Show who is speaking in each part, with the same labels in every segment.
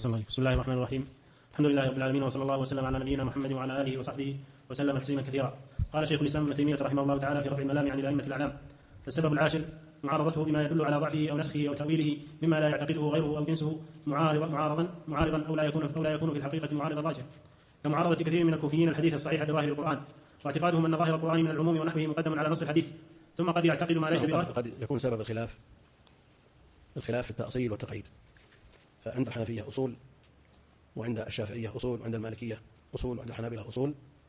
Speaker 1: بسم الله الرحمن الرحيم. الحمد لله رب العالمين، وصلى الله وسلم على نبينا محمد وعلى آله وصحبه وسلم تسليما كثيرا. قال شيخ الإسلام ابن تيمية رحمه الله تعالى في رفع الملام عن الأئمة الأعلام: السبب العاشر معارضته بما يدل على ضعفه أو نسخه أو تأويله مما لا يعتقده غيره أو جنسه معارضا أو لا يكون في الحقيقة معارضا راجح، كمعارضة كثير من الكوفيين الحديث الصحيح بظاهر القرآن، واعتقادهم أن ظاهر القرآن من العموم ونحوه مقدم على نص الحديث، ثم قد يعتقد ما ليس بظاهر.
Speaker 2: قد يكون سبب الخلاف في التأصيل والتقعيد. فعند الحنفية أصول، وعند الشافعية أصول، وعند المالكية أصول، وعند الحنابلة أصول،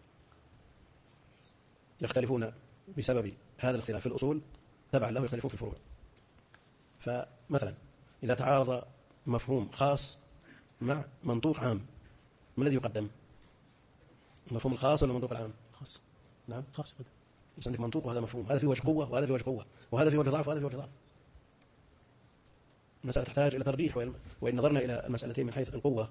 Speaker 2: يختلفون بسبب هذا الاختلاف في الأصول، تبعا له يختلفون في الفروع. فمثلا إذا تعارض مفهوم خاص مع منطوق عام، ما الذي يقدم؟ المفهوم الخاص ولا المنطوق العام؟
Speaker 1: خاص.
Speaker 2: نعم
Speaker 1: خاص.
Speaker 2: بس عندك منطوق وهذا مفهوم، هذا فيه وجه قوة وهذا فيه وجه قوة، وهذا فيه وجه ضعف وهذا فيه وجه ضعف. المسألة تحتاج إلى ترجيح، وإن نظرنا إلى المسألتين من حيث القوة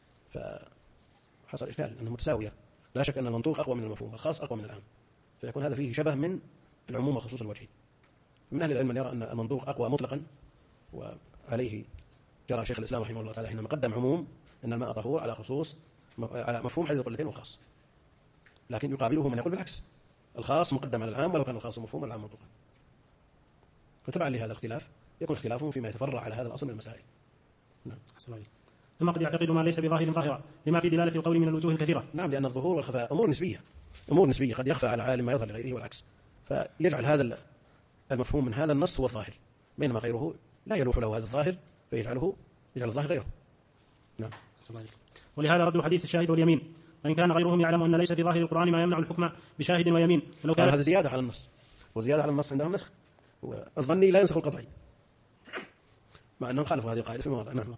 Speaker 2: فحصل إشكال أنها متساوية. لا شك أن المنطوق أقوى من المفهوم، الخاص أقوى من العام، فيكون هذا فيه شبه من العموم والخصوص الوجهي. من أهل العلم من يرى أن المنطوق أقوى مطلقا، وعليه جرى شيخ الإسلام رحمه الله تعالى حينما قدم عموم أن الماء طهور على خصوص، على مفهوم حديث القلتين والخاص. لكن يقابله من يقول بالعكس، الخاص مقدم على العام ولو كان الخاص مفهوم العام منطوقا. فتبعا لهذا الاختلاف يكون اختلافهم فيما يتفرع على هذا الأصل من المسائل. نعم.
Speaker 1: ثم قد يعتقد ما ليس بظاهر ظاهرا لما في دلالة القول من الوجوه الكثيرة.
Speaker 2: نعم، لأن الظهور والخفاء أمور نسبية، قد يخفى على عالم ما يظهر لغيره والعكس، فيجعل هذا المفهوم من هذا النص هو الظاهر، بينما غيره لا يلوح له هذا الظاهر يجعل الظاهر غيره. نعم.
Speaker 1: ولهذا ردوا حديث الشاهد واليمين، وإن كان غيرهم يعلم أن ليس في ظاهر القرآن ما يمنع الحكم بشاهد ويمين،
Speaker 2: ولو كان هذا زيادة على النص، وزيادة على النص عندهم نسخ، والظني لا ينسخ القطعي، مع أنهم خالفوا هذه القاعدة في مواضع. نعم.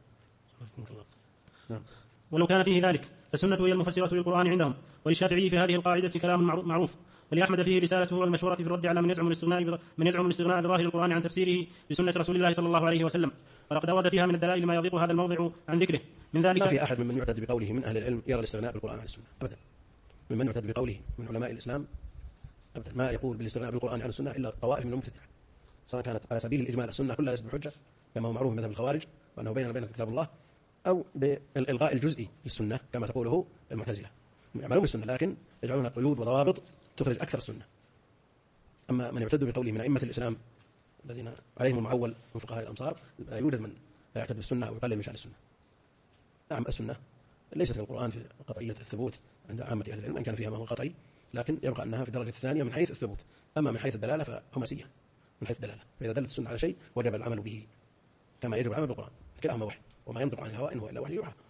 Speaker 1: ولو كان فيه ذلك فالسنة هي المفسرة للقرآن عندهم، وللشافعي في هذه القاعدة كلام معروف، ولأحمد فيه رسالته المشهورة في الرد على من يزعم الاستغناء بظاهر القرآن عن تفسيره بسنة رسول الله صلى الله عليه وسلم، ولقد ورد فيها من الدلائل ما يضيق هذا الموضع عن ذكره. من ذلك
Speaker 2: ما في أحد ممن يعتد بقوله من أهل العلم يرى الاستغناء بالقرآن عن السنة أبدا، ممن يعتد بقوله من علماء الإسلام أبدا ما يقول بالاستغناء بالقرآن عن السنة إلا طوائف من المبتدعة، سواء كانت على سبيل الإجمال السنة كلها ليست بحجة كما هو معروف من مذهب الخوارج وأنه بيننا وبين كتاب الله، أو بالإلغاء الجزئي للسنة كما تقوله المعتزلة، يعملون بالسنة لكن يجعلون قيود وضوابط تخرج أكثر السنة. أما من يعتد بقوله من أئمة الإسلام الذين عليهم المعول من فقهاء الأمصار، لا يوجد من لا يعتد بالسنة أو يقلل من شأن السنة. نعم، السنة ليست في القرآن في قطعية الثبوت عند عامة أهل العلم، إن كان فيها ما هو قطعي، لكن يبقى أنها في الدرجة الثانية من حيث الثبوت. أما من حيث الدلالة فهمسية من حيث الدلالة، فإذا دلت السنة على شيء وجب العمل به كما يجب العمل بالقرآن، كلاهما وحي، وما ينطق عن الهواء إن هو إلا وحي يوحى.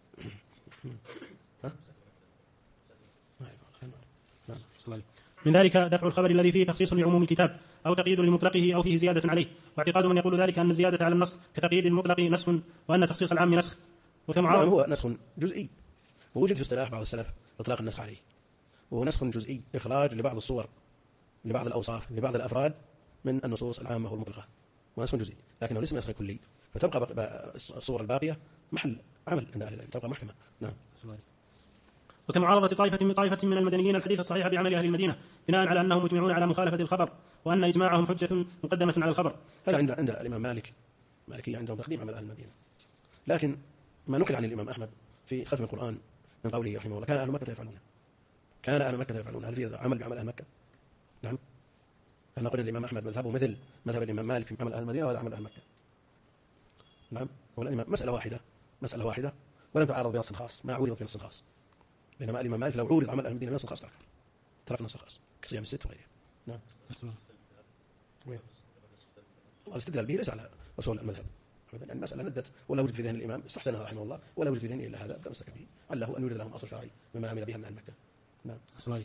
Speaker 1: من ذلك دفع الخبر الذي فيه تخصيص لعموم الكتاب أو تقييد لمطلقه أو فيه زيادة عليه، واعتقاد من يقول ذلك أن الزيادة على النص كتقييد المطلق نسخ، وأن تخصيص العام نسخ.
Speaker 2: وكمعارض هو نسخ جزئي، ووجد في اصطلاح بعض السلف إطلاق النسخ عليه، وهو نسخ جزئي، إخراج لبعض الصور لبعض الأوصاف لبعض الأفراد من النصوص العامة والمطلقة، ونسخ جزئي لكنه ليس نسخ كلي، فتبقى الصور الباقية محل عمل عند أهل العلم، تبقى محكمة. نعم.
Speaker 1: وكمعارضة طائفة من المدنيين الحديث الصحيح بعمل أهل المدينة بناء على أنهم مجمعون على مخالفة الخبر، وأن إجماعهم حجة مقدمة على الخبر.
Speaker 2: هذا عند الإمام مالكي عندهم تقديم عمل أهل المدينة، لكن ما نقل عن الإمام أحمد في ختم القرآن من قوله رحمه الله كان أهل مكة يفعلون. هل في عمل بعمل أهل مكة؟ نعم. فنقول الإمام أحمد مذهبه مثل مذهب الإمام مالك في عمل أهل المدينة وهذا عمل أهل مكة. نعم. والإمام مسألة واحدة ولم تعارض بنص خاص، ما عورض بنص خاص، بينما الإمام مالك لو عورض عمل أهل المدينة بنص خاص ترك نص خاص كصيام الست وغيره. نعم. الاستدلال به ليس على أصول المذهب، يعني المسألة ندت ولا وجد في ذهن الإمام استحسنها رحمه الله، ولا وجد في ذهنه إلا هذا تمسك به، عله أن يوجد لهم أصل شرعي مما عمل بها من أهل مكة. نعم.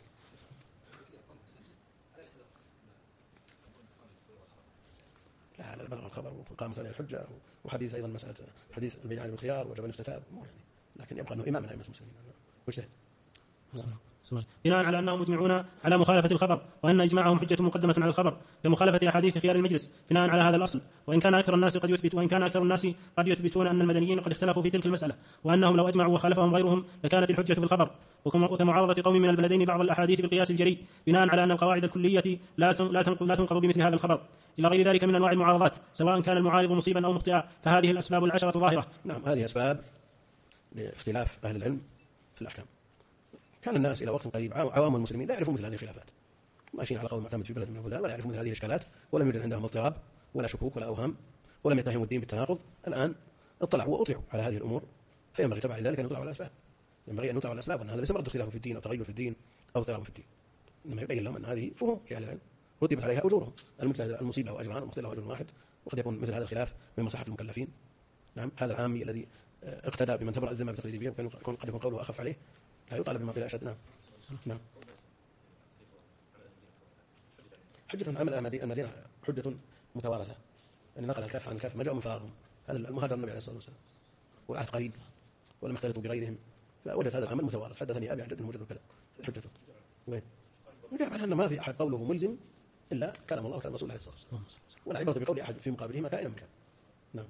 Speaker 2: لا لا، بلغ الخبر وقامت عليه الحجة، وحديث أيضا مسألة حديث البيعان بالخيار وجب الافتتاب، يعني لكن يبقى أنه إمام من أئمة المسلمين واجتهد.
Speaker 1: بناء على أنهم مجمعون على مخالفة الخبر، وأن إجماعهم حجة مقدمة على الخبر كمخالفة أحاديث خيار المجلس بناء على هذا الأصل. وإن كان أكثر الناس قد يثبتون أن المدنيين قد اختلفوا في تلك المسألة، وأنهم لو أجمعوا وخالفهم غيرهم لكانت الحجة في الخبر. وكمعارضة قوم من البلدين بعض الأحاديث بالقياس الجري بناء على أن القواعد الكلية لا تنقض بمثل هذا الخبر، إلى غير ذلك من أنواع المعارضات، سواء كان المعارض مصيبا أو مخطئا، فهذه الأسباب العشرة ظاهرة.
Speaker 2: نعم، هذه أسباب لاختلاف أهل العلم في الأحكام. كان الناس إلى وقت قريب عوام المسلمين لا يعرفون مثل هذه الخلافات، ماشيين على قول معتمد في بلد من البلدان، ولا يعرفون مثل هذه الإشكالات، ولم يوجد عندهم اضطراب ولا شكوك ولا أوهام، ولم يتهموا الدين بالتناقض. الآن اطلعوا وأطيعوا على هذه الأمور، فينبغي تبع لذلك أن يطلعوا على الأسباب، ينبغي أن يطلعوا على الأسباب، وأن هذا ليس مرض اختلاف في الدين أو تغير في الدين أو اضطراب في الدين، إنما يبين لهم أن هذه فهم لأهل العلم رتبت عليها أجورهم، المجتهد المصيب له أجران والمخطئ له أجر واحد، وقد يكون مثل هذا الخلاف من مصلحة المكلفين. نعم، هذا العامي الذي اقتدى بمن تبرأ الذمة بتقليد فيهم قد يكون قوله أخف عليه، لا يطالب بما قيل أشد. نعم. حجة عمل المدينة حجة متوارثة، يعني نقل الكاف عن الكاف ما جاءوا من فراغهم، هذا المهاجر النبي عليه الصلاة والسلام والعهد قريب ولم يختلطوا بغيرهم، فوجد هذا العمل متوارث. حدثني أبي عن جده وجده كذا، حجته وين؟ وجاء عنه ما في أحد قوله ملزم إلا كلام الله وكلام الرسول عليه الصلاة والسلام، ولا عبرة بقول أحد في مقابله ما كائنا من كان. نعم.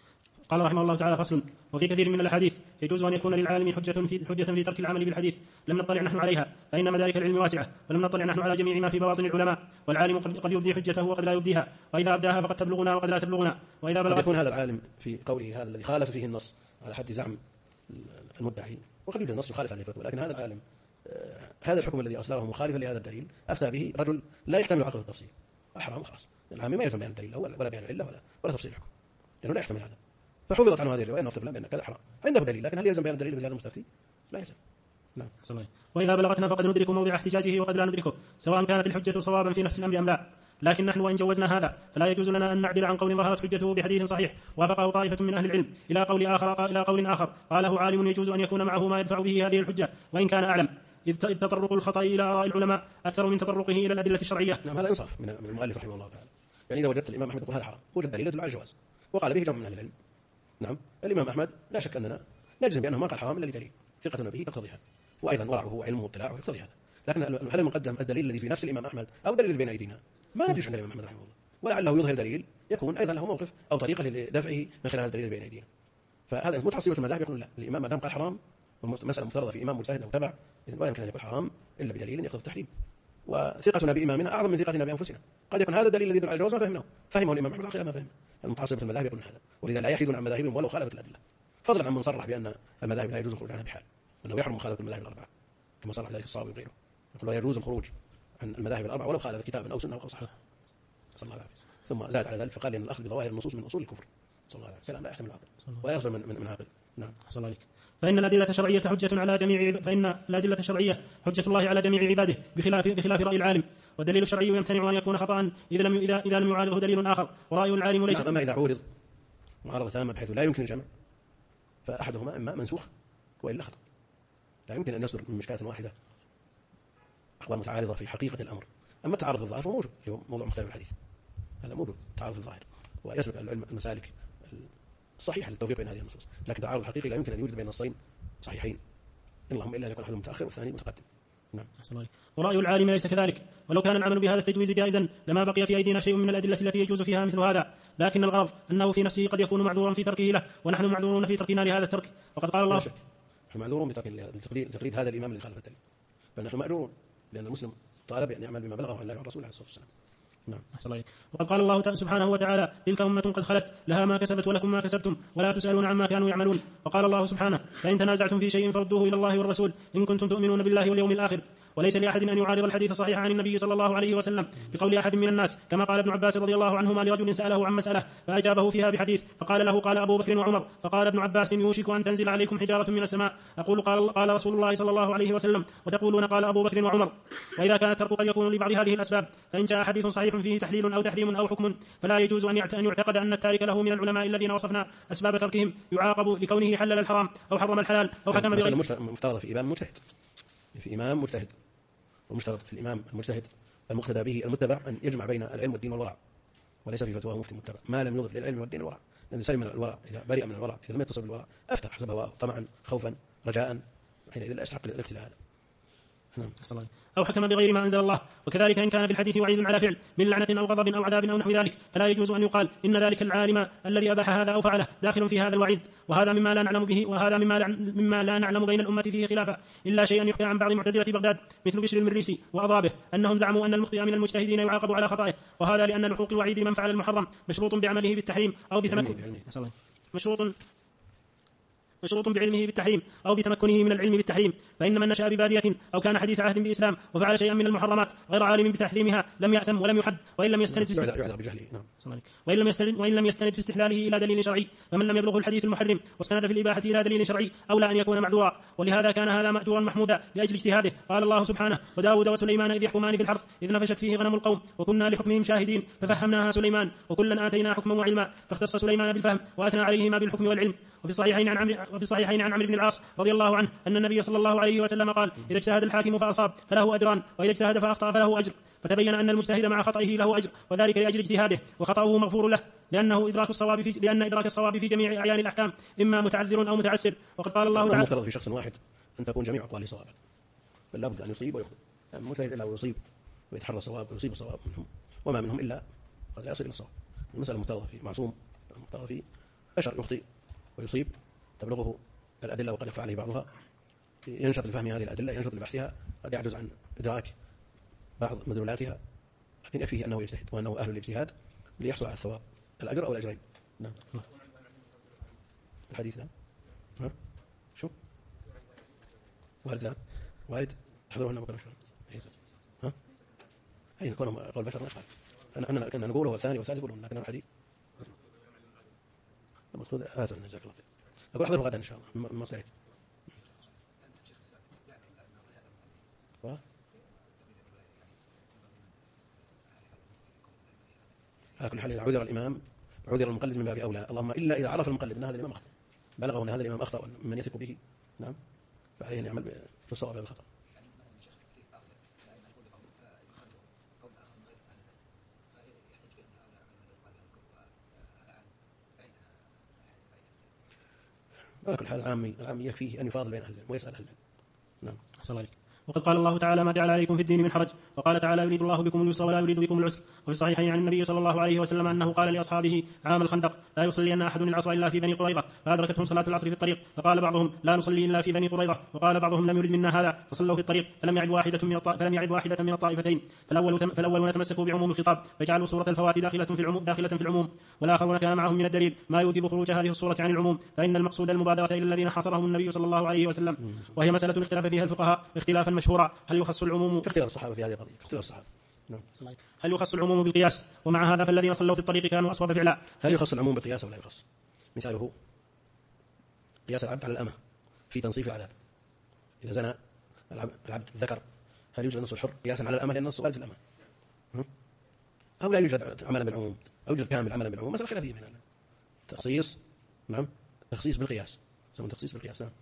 Speaker 1: قال رحمه الله تعالى: فصل. وفي كثير من الأحاديث يجوز أن يكون للعالم حجة في ترك العمل بالحديث لم نطلع نحن عليها، فإن مدارك العلم واسعة، ولم نطلع نحن على جميع ما في بواطن العلماء، والعالم قد يبدي حجته وقد لا يبديها، وإذا أبداها فقد تبلغنا وقد لا تبلغنا، وإذا بلغت.
Speaker 2: قد يكون هذا العالم في قوله هذا الذي خالف فيه النص على حد زعم المدعي، وقد يوجد النص يخالف هذه الفتوى، لكن هذا العالم هذا الحكم الذي أصدره مخالفا لهذا الدليل أفتى به رجل لا يحتمل عقل التفصيل، الحرام خلاص، العامي ما يلزم بيان الدليل ولا بيان العلة ولا تفصيل الحكم، لأنه لا يحتمل هذا، فحفظت عنه هذه الرواية أنه بأن كذا حرام، عنده دليل، لكن هل يلزم بيان الدليل مثل هذا المستفتي؟ لا يلزم. نعم.
Speaker 1: وإذا بلغتنا فقد ندرك موضع احتجاجه وقد لا ندركه، سواء كانت الحجة صوابا في نفس الأمر أم لا، لكن نحن وإن جوزنا هذا فلا يجوز لنا أن نعدل عن قول ظهرت حجته بحديث صحيح وافقه طائفة من أهل العلم إلى قول آخر قاله عالم يجوز أن يكون معه ما يدفع به هذه الحجة وإن كان أعلم، إذ تطرق الخطأ إلى آراء العلماء أكثر من تطرقه إلى الأدلة الشرعية.
Speaker 2: نعم، هذا إنصاف من المؤلف رحمه الله تعالى. يعني إذا وجدت الإمام أحمد يقول هذا حرام، وجد دليل يدل على الجواز وقال به جمع من أهل العلم. نعم، الإمام أحمد لا شك أننا نجزم بأنه ما قال حرام إلا لدليل، ثقتنا به تقتضي هذا، وأيضا ورعه وعلمه واطلاعه يقتضي هذا، لكن هل المقدم الدليل الذي في نفس الإمام أحمد أو الدليل الذي بين أيدينا؟ ما ندري عن الإمام أحمد رحمه الله، ولعله يظهر دليل يكون أيضا له موقف أو طريقة لدفعه من خلال الدليل الذي بين أيدينا. فهذا متعصبة المذاهب يقول لا، الإمام ما دام قال حرام والمسألة مفترضة في إمام مجتهد أو تبع، إذن ولا يمكن أن يكون حرام إلا بدليل يقتضي التحريم، وثقتنا بإمامنا أعظم من ثقتنا بأنفسنا. قد يكون هذا الدليل الذي يدل على الجواز ما فهمه الإمام أحمد على ما فهمه. المتعصبة المذاهب يقولون هذا، ولذا لا يحيدون عن مذاهبهم ولو خالفت الأدلة، فضلا عن من صرح بأن المذاهب لا يجوز الخروج عنها بحال، أنه يحرم مخالفة المذاهب الأربعة كما صرح ذلك الصاوي وغيره، يقول لا يجوز الخروج عن المذاهب الأربعة ولو خالفت كتابا أو سنة أو صحيح. صلى الله عليه وسلم. ثم زاد على ذلك فقال إن الأخذ بظواهر النصوص من أصول الكفر. صلى الله عليه وسلم لا يحتمل العقل ولا يصدر من عقل. نعم.
Speaker 1: صلى الله عليك. فإن الأدلة الشرعية حجة على جميع حجة الله على جميع عباده بخلاف رأي العالم، والدليل الشرعي يمتنع أن يكون خطأ إذا لم يعارضه دليل آخر، ورأي العالم ليس.
Speaker 2: أما إذا عورض معارضة تامة بحيث لا يمكن الجمع، فأحدهما إما منسوخ وإلا خطأ، لا يمكن أن يصدر من مشكاة واحدة أقوال متعارضة في حقيقة الأمر. أما التعارض الظاهر فهو موجود، هو موضوع مختلف الحديث، هذا موجود تعارض الظاهر، ويسلك العلم المسالك الصحيحة للتوفيق بين هذه النصوص، لكن تعارض الحقيقي لا يمكن أن يوجد بين نصين صحيحين، اللهم إلا أن يكون أحدهم متأخر والثاني متقدم. نعم.
Speaker 1: ورأي العالم ليس كذلك، ولو كان العمل بهذا التجويز جائزا لما بقي في أيدينا شيء من الأدلة التي يجوز فيها مثل هذا، لكن الغرض أنه في نفسه قد يكون معذورا في تركه له، ونحن معذورون في تركنا لهذا الترك، وقد قال الله
Speaker 2: نحن معذورون بتقليد هذا الإمام اللي خالف الدليل، فنحن مأجورون لأن المسلم طالب أن يعمل بما بلغه عن الله وعن الرسول عليه الصلاة والسلام.
Speaker 1: نعم. وقد قال الله سبحانه وتعالى: تلك أمة قد خلت لها ما كسبت ولكم ما كسبتم ولا تسألون عما كانوا يعملون. وقال الله سبحانه: فإن تنازعتم في شيء فردوه إلى الله والرسول إن كنتم تؤمنون بالله واليوم الآخر. وليس لأحد أن يعارض الحديث الصحيح عن النبي صلى الله عليه وسلم بقول أحد من الناس، كما قال ابن عباس رضي الله عنهما لرجل سأله عن مسألة فأجابه فيها بحديث فقال له: قال أبو بكر وعمر. فقال ابن عباس: يوشك أن تنزل عليكم حجارة من السماء. أقول قال رسول الله صلى الله عليه وسلم، وتقولون قال أبو بكر وعمر. وإذا كان الترك قد يكون لبعض هذه الأسباب، فإن جاء حديث صحيح فيه تحليل أو تحريم أو حكم، فلا يجوز أن يعتقد أن التارك له من العلماء الذين وصفنا أسباب تركهم يعاقب لكونه حلل الحرام أو حرم الحلال أو حكم بغير.
Speaker 2: مفترض في إمام مجتهد، ومشترط في الإمام المجتهد المقتدى به المتبع أن يجمع بين العلم والدين والورع، وليس في فتواه مفتي متبع ما لم يضف للعلم والدين والورع، لأن سلم من الورع إذا برئ من الورع، إذا لم يتصل بالورع أفتى حسب هواه طمعا خوفا رجاء، حينئذ لا يستحق الابتلاء هذا.
Speaker 1: أو حكم بغير ما أنزل الله. وكذلك إن كان في الحديث وعيد على فعل من لعنة أو غضب أو عذاب أو نحو ذلك، فلا يجوز أن يقال إن ذلك العالم الذي أباح هذا أو فعله داخل في هذا الوعيد، وهذا مما لا نعلم به، وهذا مما لا نعلم بين الأمة فيه خلافا، إلا شيئا يحكى عن بعض معتزلة بغداد مثل بشر المريسي وأضرابه أنهم زعموا أن المخطئ من المجتهدين يعاقب على خطأه، وهذا لأن لحوق الوعيد لمن فعل المحرم مشروط بعمله بالتحريم أو بتمكن مشروط بعلمه بالتحريم أو بتمكنه من العلم بالتحريم، فإن من نشأ ببادية أو كان حديث عهد بإسلام وفعل شيئا من المحرمات غير عالم بتحريمها لم يأثم ولم يحد، وإن لم يستند في استحلاله إلى دليل شرعي، فمن لم يبلغه الحديث المحرم واستند في الإباحة إلى دليل شرعي أولى أن يكون معذورا، ولهذا كان هذا مأجورا محمودا لأجل اجتهاده. قال الله سبحانه: وداود وسليمان إذ يحكمان في الحرث إذ نفشت فيه غنم القوم وكنا لحكمهم شاهدين ففهمناها سليمان وكلا آتينا حكما وعلما، فاختص سليمان بالفهم وأثنى عليهما بالحكم والعلم. وفي الصحيحين عن عمرو بن العاص رضي الله عنه أن النبي صلى الله عليه وسلم قال: إذا اجتهد الحاكم فأصاب فله أجران، وإذا اجتهد فأخطأ فله أجر، فتبين أن المجتهد مع خطئه له أجر، وذلك لأجل اجتهاده، وخطأه مغفور له، لأن إدراك الصواب في جميع أعيان الأحكام إما متعذر أو متعسر. وقد قال الله تعالى:
Speaker 2: المفترض في شخص واحد أن تكون جميع أقواله صوابا، بل لابد أن يصيب ويخطئ، المجتهد إلا ويصيب ويتحرى الصواب ويصيب الصواب منهم، وما منهم إلا قد لا يصل إلى الصواب. المسألة مفترضة فيه معصوم، مفترضة فيه بشر يخطئ ويصيب، تبلغه الأدلة وقد يخفى عليه بعضها، ينشط لفهم هذه الأدلة، ينشط لبحثها، قد يعجز عن إدراك بعض مدلولاتها، لكن يكفيه أنه يجتهد وأنه أهل الاجتهاد ليحصل على الثواب، الأجر أو الأجرين. نعم. الحديث نعم. شو وارد؟ لا وارد تحضروا لنا بكرة إن شاء الله. هي نكون قول بشر ما يخالف، كنا نقوله والثاني والثالث يقولون، لكن الحديث المقصود هذا. جزاك الله خير. أقول احضروا غدا إن شاء الله ما سعيد. على كل حال إذا عذر الإمام عذر المقلد من باب أولى، اللهم إلا إذا عرف المقلد أن هذا الإمام أخطأ، بلغه أن هذا الإمام أخطأ من يثق به، نعم، فعليه أن يعمل في الصواب لا الخطأ. على كل حال العامي يكفيه أن يفاضل بين أهل العلم ويسأل أهل العلم. نعم.
Speaker 1: أحسن الله عليك. وقد قال الله تعالى: ما جعل عليكم في الدين من حرج، وقال تعالى: يريد الله بكم اليسر ولا يريد بكم العسر. وفي الصحيحين عن النبي صلى الله عليه وسلم أنه قال لأصحابه عام الخندق: لا يصلين أحد العصر إلا في بني قريظة، فأدركتهم صلاة العصر في الطريق، فقال بعضهم: لا نصلي إلا في بني قريظة، وقال بعضهم: لم يرد منا هذا، فصلوا في الطريق، فلم يعد واحدة من الطائفتين، فالأولون تمسكوا بعموم الخطاب فجعلوا صورة الفوات داخلة في العموم، والآخرون كان معهم من الدليل ما يوجب خروج هذه الصورة عن العموم، فإن المقصود المبادرة إلى الذين حصرهم النبي صلى الله عليه وسلم، وهي مسألة اختلاف فيها الفقهاء اختلافا مشهورا: هل يخص العموم؟
Speaker 2: اختلاف الصحابة في هذه القضية، اختلاف الصحابة. نعم.
Speaker 1: هل يخص العموم بالقياس؟ ومع هذا فالذين صلوا في الطريق كانوا أصوب فعلا.
Speaker 2: هل يخص العموم بالقياس ولا يخص؟ مثاله قياس العبد على الأمة في تنصيف العذاب، إذا زنى العبد الذكر هل يوجد نص الحر قياسا على الأمة لأن النص قال في الأمة، أو لا يوجد عملا بالعموم، أو يوجد كامل عملا بالعموم؟ مسألة خلافية من هذا تخصيص. نعم، تخصيص بالقياس، سمون تخصيص بالقياس. نعم.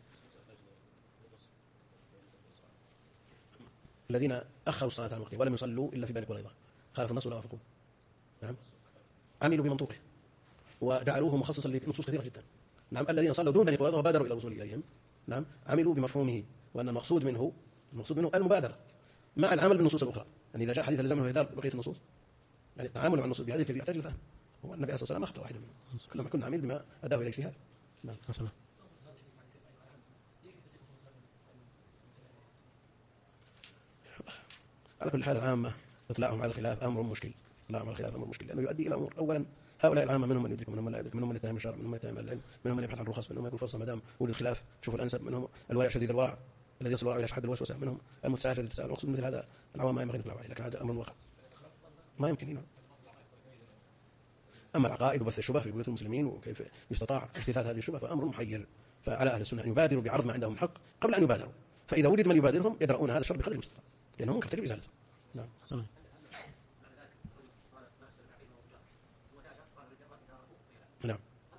Speaker 2: الذين أخروا الصلاة عن وقتها ولم يصلوا إلا في بني قريظة خالف النص ولا وافقوه. نعم، عملوا بمنطوقه وجعلوه مخصصا لنصوص كثيرة جدا. نعم، الذين صلوا دون بني قريظة وبادروا إلى الوصول إليهم، نعم، عملوا بمفهومه، وأن المقصود منه المبادرة مع العمل بالنصوص الأخرى. يعني إذا جاء حديث لزمه إهدار بقية النصوص، يعني التعامل مع النصوص بهذه الكيفية يحتاج للفهم. هو النبي صلى الله عليه وسلم أخطأ واحدا منهم، كلما كنا عمل بما أداه إلى اجتهاد. نعم. على كل حال العامة إطلاعهم على الخلاف أمر مشكل، لأنه يؤدي إلى أمور. أولا هؤلاء العامة منهم من يدرك، منهم من لا يدرك، منهم من يتهم الشرع، منهم من يتهم العلم، منهم من يبحث عن الرخص، منهم من يقول فرصة ما دام وجد الخلاف شوف الأنسب، منهم الورع شديد الورع الذي يصل إلى حد الوسوسة، منهم المتساهل الذي يتساهل. المقصود مثل هذا العوام ما ينبغي نطلع عليه، لكن هذا أمر واقع ما يمكن هنا. أما العقائد وبث الشبه في بيوت المسلمين وكيف يستطاع اجتثاث هذه الشبه فأمر محير. فعلى أهل السنة أن يبادروا بعرض ما عندهم حق قبل أن يبادروا، فإذا وجد من يبادرهم يدرؤون هذا الشر بقدر المستطاع، لأنه ممكن تجب إزالته. نعم. نعم،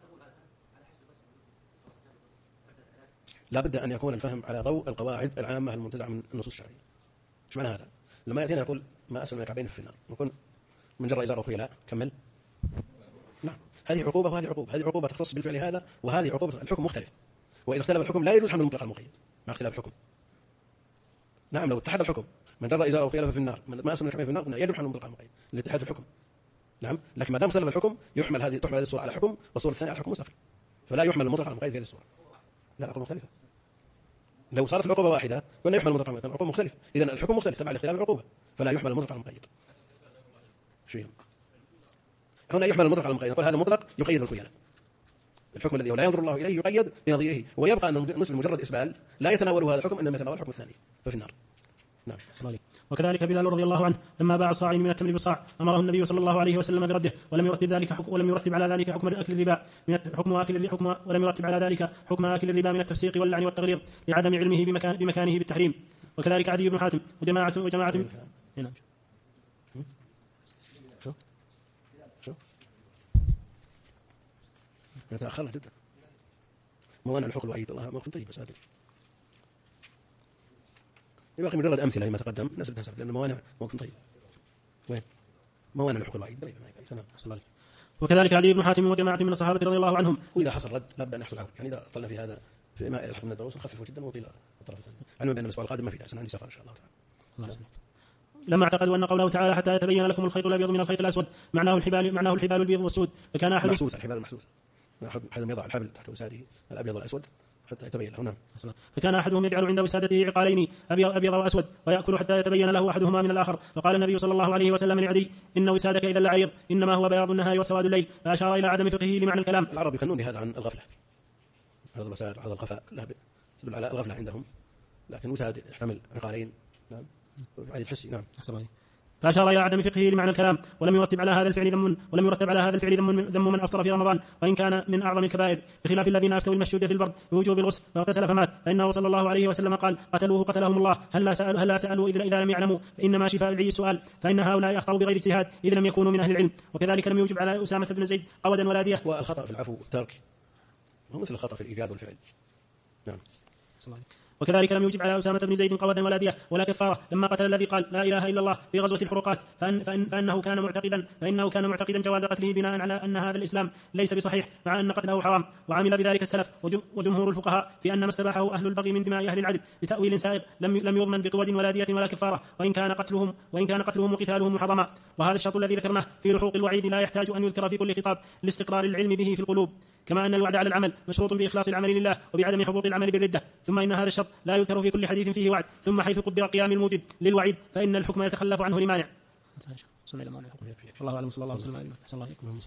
Speaker 2: لا بد أن يكون الفهم على ضوء القواعد العامة المنتزعة من النصوص الشرعية. ايش معنى هذا؟ لما يأتينا يقول ما أسفل من الكعبين في النار، نكون من جر إزاره خيلاء كمل. نعم، هذه عقوبة وهذه عقوبة، هذه عقوبة تختص بالفعل هذا، وهذه عقوبة الحكم مختلف، وإذا اختلف الحكم لا يجوز حمل المطلق على المقيد مع اختلاف الحكم. نعم، لو اتحد الحكم من جر إزاره خيلاء في النار ما أسفل من الكعبين في النار يجوز حمل المطلق على المقيد للاتحاد في الحكم. نعم، لكن ما دام اختلف الحكم تحمل هذه الصورة على حكم والصورة الثانية على حكم مستقل، فلا يحمل المطلق على المقيد في هذه الصورة. لا، عقوبة مختلفة. لو صارت العقوبة واحدة قلنا يحمل المطلق على المقيد، العقوبة مختلفة، إذن الحكم مختلف تبع لاختلاف العقوبة، فلا يحمل المطلق على المقيد. شو هنا يحمل المطلق على المقيد، نقول هذا مطلق يقيد بالخيانة، الحكم الذي لا ينظر الله إليه يقيد بنظيره، ويبقى أن مثل مجرد إسبال لا يتناول هذا الحكم، إنما يتناول الحكم الثاني ففي النار. نعم.
Speaker 1: وكذلك بلال رضي الله عنه لما باع صاعين من التمر بالصاع أمره النبي صلى الله عليه وسلم برده، ولم يرتب على ذلك حكم أكل الربا ولم يرتب على ذلك حكم أكل الربا من التفسيق واللعن والتغليظ لعدم علمه بمكانه بالتحريم. وكذلك عدي بن حاتم وجماعة هنا
Speaker 2: تأخرنا جدا. موانع الحكم الوعيد الله موقف طيب، بس هذا يبقى مجرد أمثلة لما تقدم نسبة لأن موانع موقف طيب. وين موانع الحكم الوعيد قريبا.
Speaker 1: وكذلك علي بن حاتم وجماعة من الصحابة رضي الله عنهم.
Speaker 2: وإذا حصل رد لابد أن يحصل عون، يعني إذا طلنا في هذا في ماء الحكم من الدروس نخففه جدا ونطيل الطرف الثاني. علما بأن الأسبوع القادم ما في درس، أنا عندي سفر إن شاء الله تعالى.
Speaker 1: الله يسلمك. لما اعتقدوا أن قوله تعالى حتى يتبين لكم الخيط الأبيض من الخيط الأسود معناه الحبال البيض والسود، فكان أحد
Speaker 2: محسوس الحبال المحسوس، أحد يضع الحبل تحت وساده الأبيض والأسود حتى يتبين له. نعم.
Speaker 1: فكان أحدهم يجعل عند وسادته عقالين أبيض وأسود ويأكل حتى يتبين له أحدهما من الآخر. فقال النبي صلى الله عليه وسلم لعدي إن وسادك إذا لعير إنما هو بياض النهار وسواد الليل، فأشار إلى عدم فقهه لمعنى الكلام.
Speaker 2: العرب يكنون بهذا عن الغفلة، هذا الوساد هذا الخفاء تدل على الغفلة عندهم، لكن وساد يحتمل عقالين. نعم. عادي تحسي. نعم.
Speaker 1: فأشار إلى عدم فقهه لمعنى الكلام، ولم يرتب على هذا الفعل ذم من أفطر في رمضان، وإن كان من أعظم الكبائر، بخلاف الذين أفتوا المشجوع في البرد بوجوب الغسل فاغتسل فمات، فإنه صلى الله عليه وسلم قال قتلهم الله هل سألوا إذا لم يعلموا، فإنما شفاء العي السؤال، فإن هؤلاء أخطأوا بغير اجتهاد إذ لم يكونوا من أهل العلم. وكذلك لم يوجب على أسامة بن زيد قودا ولا دية.
Speaker 2: والخطأ في العفو والترك هو مثل الخطأ في الإيجاد والفعل. نعم.
Speaker 1: وكذلك لم يوجب على أسامة بن زيد قودا ولا دية ولا كفارة لما قتل الذي قال لا إله إلا الله في غزوة الحروقات، فإنه كان معتقدا جواز قتله بناء على أن هذا الإسلام ليس بصحيح، مع أن قتله حرام. وعمل بذلك السلف وجمهور الفقهاء في أن ما استباحه أهل البغي من دماء أهل العدل بتأويل سائغ لم يضمن بقود ولا دية ولا كفارة، وإن كان قتلهم وقتالهم محرما. وهذا الشرط الذي ذكرناه في لحوق الوعيد لا يحتاج أن يذكر في كل خطاب لاستقرار العلم به في القلوب، كما أن الوعد على العمل مشروط بإخلاص العمل لله وبعدم حبوط العمل بالردة. ثم إن هذا الشرط لا يذكر في كل حديث فيه وعد، ثم حيث قدر قيام الموجب للوعيد فإن الحكم يتخلف عنه لمانع. الله أعلم. صلى الله عليه وسلم.